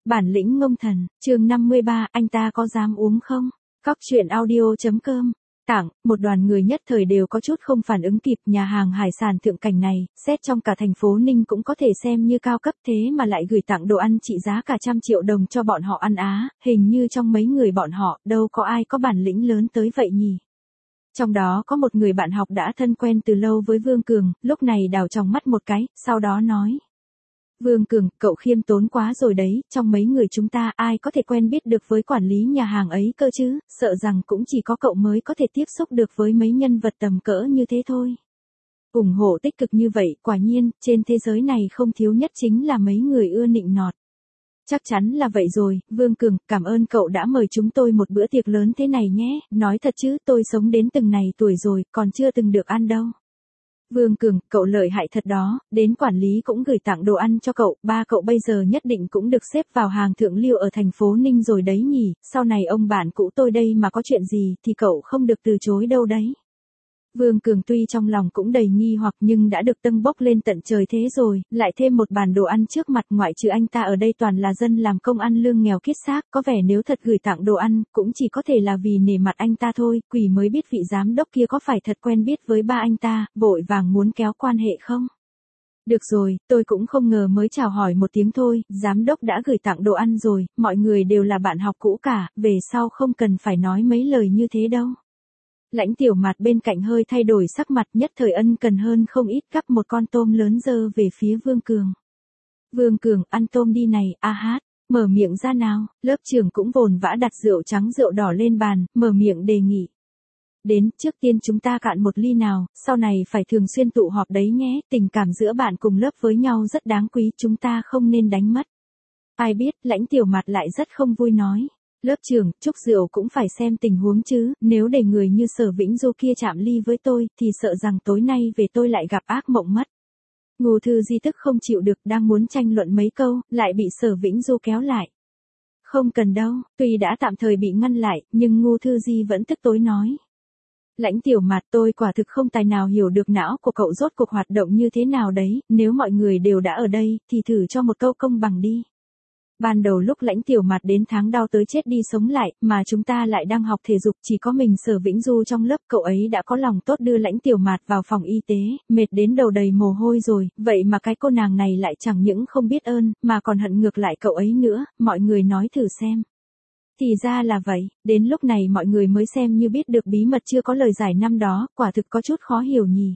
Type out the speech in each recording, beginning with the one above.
Bản lĩnh ngông thần, chương 53, anh ta có dám uống không? Cóc truyện audio.com. Tảng, một đoàn người nhất thời đều có chút không phản ứng kịp. Nhà hàng hải sản thượng cảnh này, xét trong cả thành phố Ninh cũng có thể xem như cao cấp, thế mà lại gửi tặng đồ ăn trị giá cả 100 triệu đồng cho bọn họ ăn á. Hình như trong mấy người bọn họ, đâu có ai có bản lĩnh lớn tới vậy nhỉ. Trong đó có một người bạn học đã thân quen từ lâu với Vương Cường, lúc này đảo tròng mắt một cái, sau đó nói. Vương Cường, cậu khiêm tốn quá rồi đấy, trong mấy người chúng ta ai có thể quen biết được với quản lý nhà hàng ấy cơ chứ, sợ rằng cũng chỉ có cậu mới có thể tiếp xúc được với mấy nhân vật tầm cỡ như thế thôi. Ủng hộ tích cực như vậy, quả nhiên, trên thế giới này không thiếu nhất chính là mấy người ưa nịnh nọt. Chắc chắn là vậy rồi, Vương Cường, cảm ơn cậu đã mời chúng tôi một bữa tiệc lớn thế này nhé, nói thật chứ tôi sống đến từng này tuổi rồi, còn chưa từng được ăn đâu. Vương Cường, cậu lợi hại thật đó, đến quản lý cũng gửi tặng đồ ăn cho cậu, ba cậu bây giờ nhất định cũng được xếp vào hàng thượng lưu ở thành phố Ninh rồi đấy nhỉ, sau này ông bạn cũ tôi đây mà có chuyện gì thì cậu không được từ chối đâu đấy. Vương Cường tuy trong lòng cũng đầy nghi hoặc nhưng đã được tâng bốc lên tận trời thế rồi, lại thêm một bàn đồ ăn trước mặt, ngoại trừ anh ta ở đây toàn là dân làm công ăn lương nghèo kiết xác, có vẻ nếu thật gửi tặng đồ ăn, cũng chỉ có thể là vì nể mặt anh ta thôi, quỷ mới biết vị giám đốc kia có phải thật quen biết với ba anh ta, vội vàng muốn kéo quan hệ không. Được rồi, tôi cũng không ngờ mới chào hỏi một tiếng thôi, giám đốc đã gửi tặng đồ ăn rồi, mọi người đều là bạn học cũ cả, về sau không cần phải nói mấy lời như thế đâu. Lãnh Tiểu Mạt bên cạnh hơi thay đổi sắc mặt, nhất thời ân cần hơn không ít, gắp một con tôm lớn dơ về phía Vương Cường. Vương Cường, ăn tôm đi này, a hát, mở miệng ra nào, lớp trưởng cũng vồn vã đặt rượu trắng rượu đỏ lên bàn, mở miệng đề nghị. Đến, trước tiên chúng ta cạn một ly nào, sau này phải thường xuyên tụ họp đấy nhé, tình cảm giữa bạn cùng lớp với nhau rất đáng quý, chúng ta không nên đánh mất. Ai biết, Lãnh Tiểu Mạt lại rất không vui nói. Lớp trưởng, chúc rượu cũng phải xem tình huống chứ, nếu để người như Sở Vĩnh Du kia chạm ly với tôi, thì sợ rằng tối nay về tôi lại gặp ác mộng mất. Ngô Thư Di tức không chịu được, đang muốn tranh luận mấy câu, lại bị Sở Vĩnh Du kéo lại. Không cần đâu, tuy đã tạm thời bị ngăn lại, nhưng Ngô Thư Di vẫn tức tối nói. Lãnh Tiểu Mạt, tôi quả thực không tài nào hiểu được não của cậu rốt cuộc hoạt động như thế nào đấy, nếu mọi người đều đã ở đây, thì thử cho một câu công bằng đi. Ban đầu lúc Lãnh Tiểu Mạt đến tháng đau tới chết đi sống lại, mà chúng ta lại đang học thể dục, chỉ có mình Sở Vĩnh Du trong lớp, cậu ấy đã có lòng tốt đưa Lãnh Tiểu Mạt vào phòng y tế, mệt đến đầu đầy mồ hôi rồi, vậy mà cái cô nàng này lại chẳng những không biết ơn, mà còn hận ngược lại cậu ấy nữa, mọi người nói thử xem. Thì ra là vậy, đến lúc này mọi người mới xem như biết được bí mật chưa có lời giải năm đó, quả thực có chút khó hiểu nhỉ.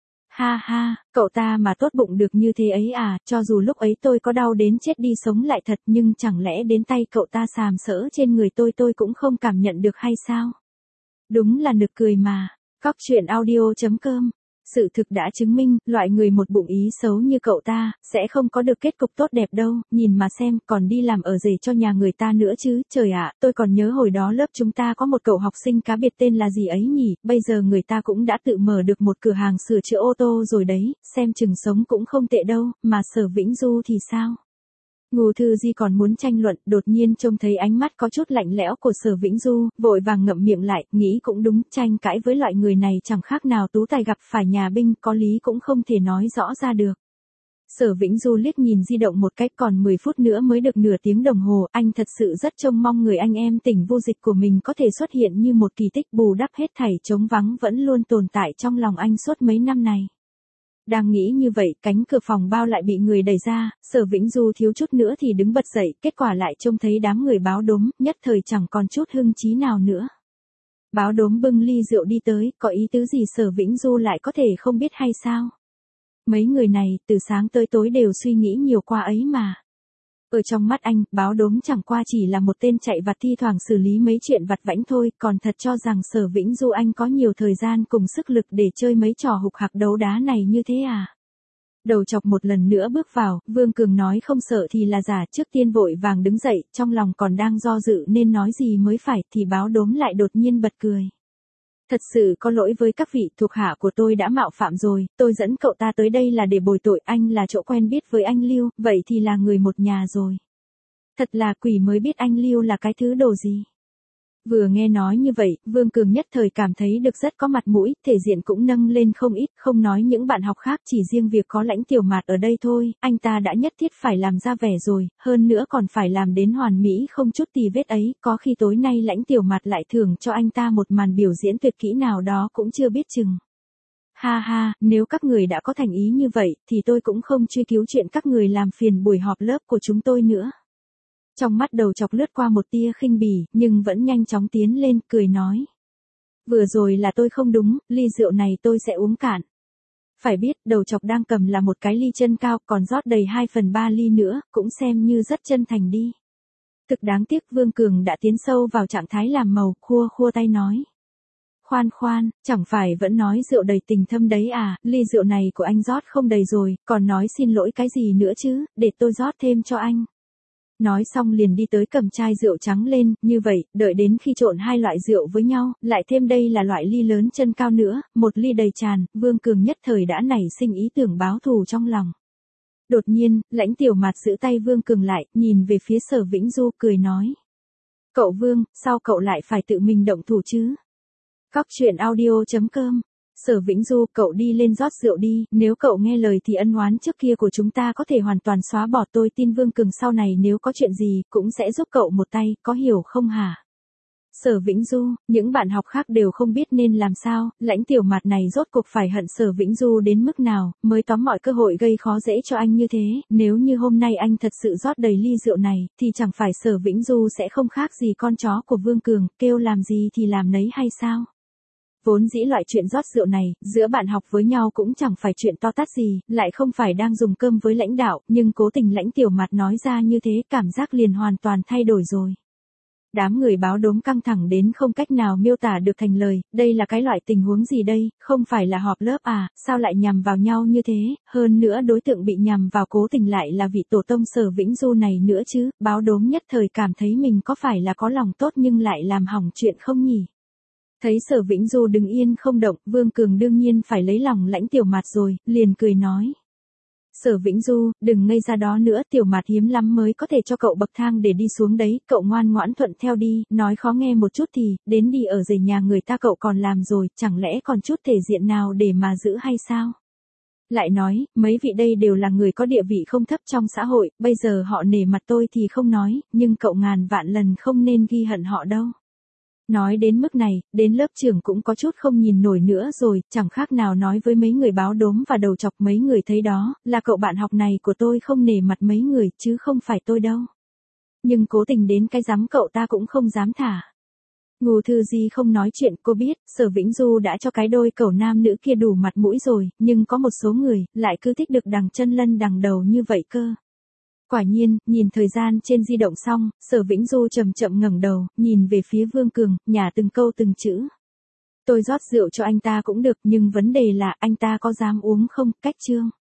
Ha ha, cậu ta mà tốt bụng được như thế ấy à, cho dù lúc ấy tôi có đau đến chết đi sống lại thật nhưng chẳng lẽ đến tay cậu ta sàm sỡ trên người tôi cũng không cảm nhận được hay sao? Đúng là nực cười mà. Cóc truyện audio.com. Sự thực đã chứng minh, loại người một bụng ý xấu như cậu ta, sẽ không có được kết cục tốt đẹp đâu, nhìn mà xem, còn đi làm ở rể cho nhà người ta nữa chứ, trời ạ, tôi còn nhớ hồi đó lớp chúng ta có một cậu học sinh cá biệt tên là gì ấy nhỉ, bây giờ người ta cũng đã tự mở được một cửa hàng sửa chữa ô tô rồi đấy, xem chừng sống cũng không tệ đâu, mà Sở Vĩnh Du thì sao? Ngô Thư Di còn muốn tranh luận, đột nhiên trông thấy ánh mắt có chút lạnh lẽo của Sở Vĩnh Du, vội vàng ngậm miệng lại, nghĩ cũng đúng, tranh cãi với loại người này chẳng khác nào tú tài gặp phải nhà binh, có lý cũng không thể nói rõ ra được. Sở Vĩnh Du liếc nhìn di động một cách, còn 10 phút nữa mới được nửa tiếng đồng hồ, anh thật sự rất trông mong người anh em tỉnh vô dịch của mình có thể xuất hiện như một kỳ tích bù đắp hết thảy trống vắng vẫn luôn tồn tại trong lòng anh suốt mấy năm này. Đang nghĩ như vậy, cánh cửa phòng bao lại bị người đẩy ra, Sở Vĩnh Du thiếu chút nữa thì đứng bật dậy, kết quả lại trông thấy đám người báo đốm, nhất thời chẳng còn chút hưng chí nào nữa. Báo đốm bưng ly rượu đi tới, có ý tứ gì Sở Vĩnh Du lại có thể không biết hay sao? Mấy người này, từ sáng tới tối đều suy nghĩ nhiều qua ấy mà. Ở trong mắt anh, báo đốm chẳng qua chỉ là một tên chạy vặt thi thoảng xử lý mấy chuyện vặt vãnh thôi, còn thật cho rằng Sở Vĩnh Du anh có nhiều thời gian cùng sức lực để chơi mấy trò hục hạc đấu đá này như thế à? Đầu chọc một lần nữa bước vào, Vương Cường nói không sợ thì là giả, trước tiên vội vàng đứng dậy, trong lòng còn đang do dự nên nói gì mới phải, thì báo đốm lại đột nhiên bật cười. Thật sự có lỗi với các vị, thuộc hạ của tôi đã mạo phạm rồi, tôi dẫn cậu ta tới đây là để bồi tội, anh là chỗ quen biết với anh Lưu, vậy thì là người một nhà rồi. Thật là quỷ mới biết anh Lưu là cái thứ đồ gì. Vừa nghe nói như vậy, Vương Cường nhất thời cảm thấy được rất có mặt mũi, thể diện cũng nâng lên không ít, không nói những bạn học khác, chỉ riêng việc có Lãnh Tiểu Mạt ở đây thôi, anh ta đã nhất thiết phải làm ra vẻ rồi, hơn nữa còn phải làm đến hoàn mỹ không chút tì vết ấy, có khi tối nay Lãnh Tiểu Mạt lại thưởng cho anh ta một màn biểu diễn tuyệt kỹ nào đó cũng chưa biết chừng. Ha ha, nếu các người đã có thành ý như vậy, thì tôi cũng không truy cứu chuyện các người làm phiền buổi họp lớp của chúng tôi nữa. Trong mắt Đầu Chọc lướt qua một tia khinh bỉ, nhưng vẫn nhanh chóng tiến lên, cười nói. Vừa rồi là tôi không đúng, ly rượu này tôi sẽ uống cạn. Phải biết, Đầu Chọc đang cầm là một cái ly chân cao, còn rót đầy 2/3 ly nữa, cũng xem như rất chân thành đi. Thực đáng tiếc Vương Cường đã tiến sâu vào trạng thái làm màu, khua khua tay nói. Khoan khoan, chẳng phải vẫn nói rượu đầy tình thâm đấy à, ly rượu này của anh rót không đầy rồi, còn nói xin lỗi cái gì nữa chứ, để tôi rót thêm cho anh. Nói xong liền đi tới cầm chai rượu trắng lên, như vậy, đợi đến khi trộn hai loại rượu với nhau, lại thêm đây là loại ly lớn chân cao nữa, một ly đầy tràn, Vương Cường nhất thời đã nảy sinh ý tưởng báo thù trong lòng. Đột nhiên, Lãnh Tiểu Mạt giữ tay Vương Cường lại, nhìn về phía Sở Vĩnh Du cười nói. Cậu Vương, sao cậu lại phải tự mình động thủ chứ? Cóc truyện audio.com. Sở Vĩnh Du, cậu đi lên rót rượu đi, nếu cậu nghe lời thì ân oán trước kia của chúng ta có thể hoàn toàn xóa bỏ, tôi tin Vương Cường sau này nếu có chuyện gì, cũng sẽ giúp cậu một tay, có hiểu không hả? Sở Vĩnh Du, những bạn học khác đều không biết nên làm sao, Lãnh Tiểu Mạt này rốt cuộc phải hận Sở Vĩnh Du đến mức nào, mới tóm mọi cơ hội gây khó dễ cho anh như thế, nếu như hôm nay anh thật sự rót đầy ly rượu này, thì chẳng phải Sở Vĩnh Du sẽ không khác gì con chó của Vương Cường, kêu làm gì thì làm nấy hay sao? Vốn dĩ loại chuyện rót rượu này, giữa bạn học với nhau cũng chẳng phải chuyện to tát gì, lại không phải đang dùng cơm với lãnh đạo, nhưng cố tình Lãnh Tiểu Mạt nói ra như thế, cảm giác liền hoàn toàn thay đổi rồi. Đám người báo đốm căng thẳng đến không cách nào miêu tả được thành lời, đây là cái loại tình huống gì đây, không phải là họp lớp à, sao lại nhằm vào nhau như thế, hơn nữa đối tượng bị nhằm vào cố tình lại là vị tổ tông Sở Vĩnh Du này nữa chứ, báo đốm nhất thời cảm thấy mình có phải là có lòng tốt nhưng lại làm hỏng chuyện không nhỉ. Thấy Sở Vĩnh Du đứng yên không động, Vương Cường đương nhiên phải lấy lòng Lãnh Tiểu Mạt rồi, liền cười nói. Sở Vĩnh Du, đừng ngây ra đó nữa, Tiểu Mạt hiếm lắm mới có thể cho cậu bậc thang để đi xuống đấy, cậu ngoan ngoãn thuận theo đi, nói khó nghe một chút thì, đến đi ở rể nhà người ta cậu còn làm rồi, chẳng lẽ còn chút thể diện nào để mà giữ hay sao? Lại nói, mấy vị đây đều là người có địa vị không thấp trong xã hội, bây giờ họ nể mặt tôi thì không nói, nhưng cậu ngàn vạn lần không nên ghi hận họ đâu. Nói đến mức này, đến lớp trưởng cũng có chút không nhìn nổi nữa rồi, chẳng khác nào nói với mấy người báo đốm và Đầu Chọc, mấy người thấy đó, là cậu bạn học này của tôi không nể mặt mấy người, chứ không phải tôi đâu. Nhưng cố tình đến cái giám cậu ta cũng không dám thả. Ngô Thư Di không nói chuyện, cô biết, Sở Vĩnh Du đã cho cái đôi cẩu nam nữ kia đủ mặt mũi rồi, nhưng có một số người, lại cứ thích được đằng chân lân đằng đầu như vậy cơ. Quả nhiên, nhìn thời gian trên di động xong, Sở Vĩnh Du chậm chậm ngẩng đầu, nhìn về phía Vương Cường, nhả từng câu từng chữ. Tôi rót rượu cho anh ta cũng được, nhưng vấn đề là anh ta có dám uống không, cách chương.